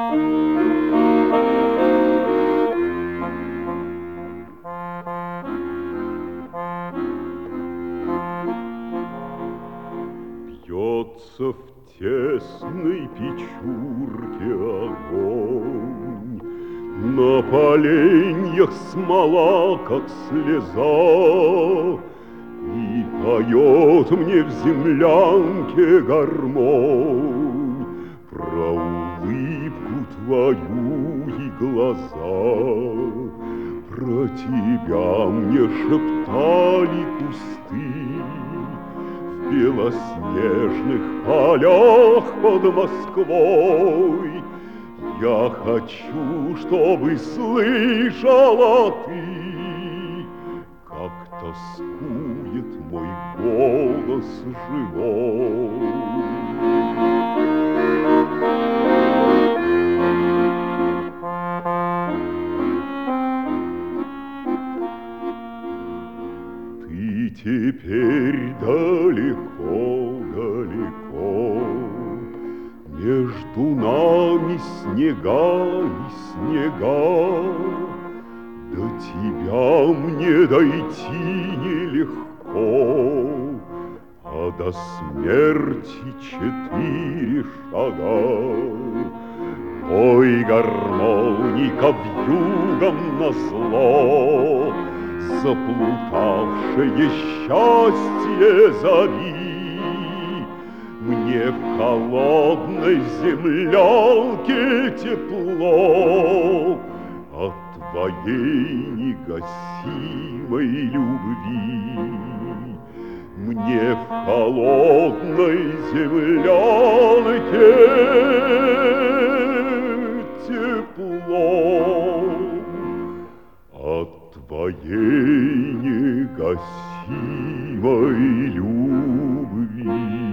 Бьется в тесной печурке огонь, на поленьях смола, как слеза, и поет мне в землянке гармонь про улыбку твою и глаза. Про тебя мне шептали кусты в белоснежных полях под Москвой. Я хочу, чтобы слышала ты, как тоскует мой голос живой. Ты теперь далеко, далеко, между нами снега и снега. До тебя мне дойти нелегко, а до смерти 4 шага. Ой, гармоника вьюгом назло, заплутавшее счастье зови. Мне в холодной землянке тепло от твоей негасимой любви. Мне в холодной землянке тепло от твоей негасимой любви.